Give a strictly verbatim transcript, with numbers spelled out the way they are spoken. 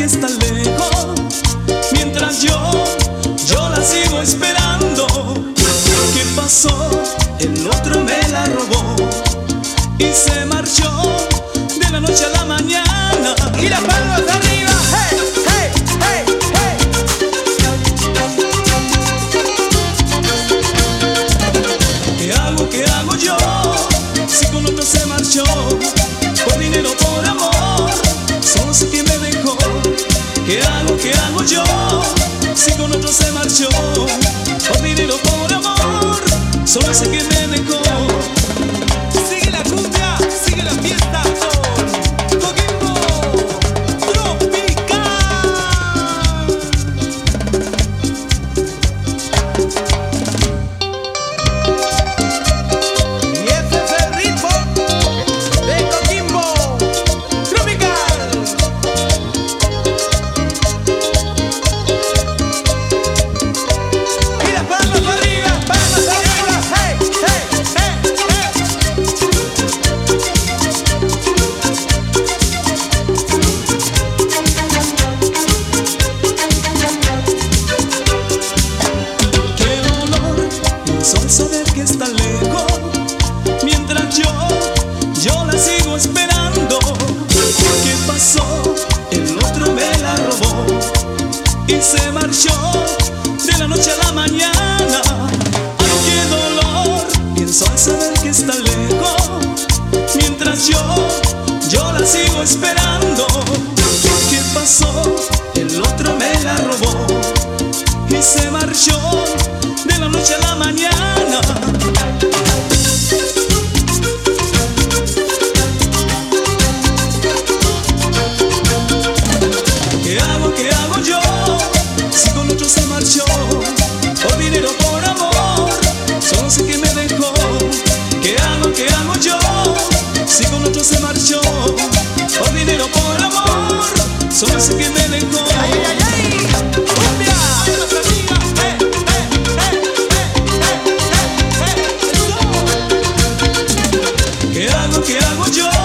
está lejos, mientras yo, yo la sigo esperando. ¿Qué pasó? El otro me la robó y se marchó de la noche a la mañana. Y las palmas arriba, hey, hey, hey, hey. ¿Qué hago, qué hago yo? Si con otro se marchó, por dinero, por amor, solo sé que me dejó. ¿Qué hago, qué hago yo? Si con otro se marchó, por dinero, por amor, solo sé que me dejó. Sigue la cumbia, sigue la fiesta con Coquimbo Tropical. Y ese es el ritmo de Coquimbo Tropical. Y las palmas arriba, palmas arriba, hey, hey, hey, hey. Qué dolor, pienso al saber que está lejos, mientras yo, yo la sigo esperando. ¿Qué pasó? El otro me la robó y se marchó de la noche a la mañana. Ay, qué dolor, pienso al saber que está lejos, mientras yo, yo la sigo esperando. ¿Qué pasó? El otro me la robó y se marchó de la noche a la mañana. ¿Qué hago, qué hago yo? Si con otro se marchó, por dinero, por amor, solo sé que me dejó. ¿Qué hago, qué hago yo? Si con otro se marchó, por dinero, por amor, solo sé que me dejó. Ay, ay, ay, ay. Cumbia. Palmas arriba, hey, hey, hey, hey, hey, hey, hey. ¿Qué hago, qué hago yo?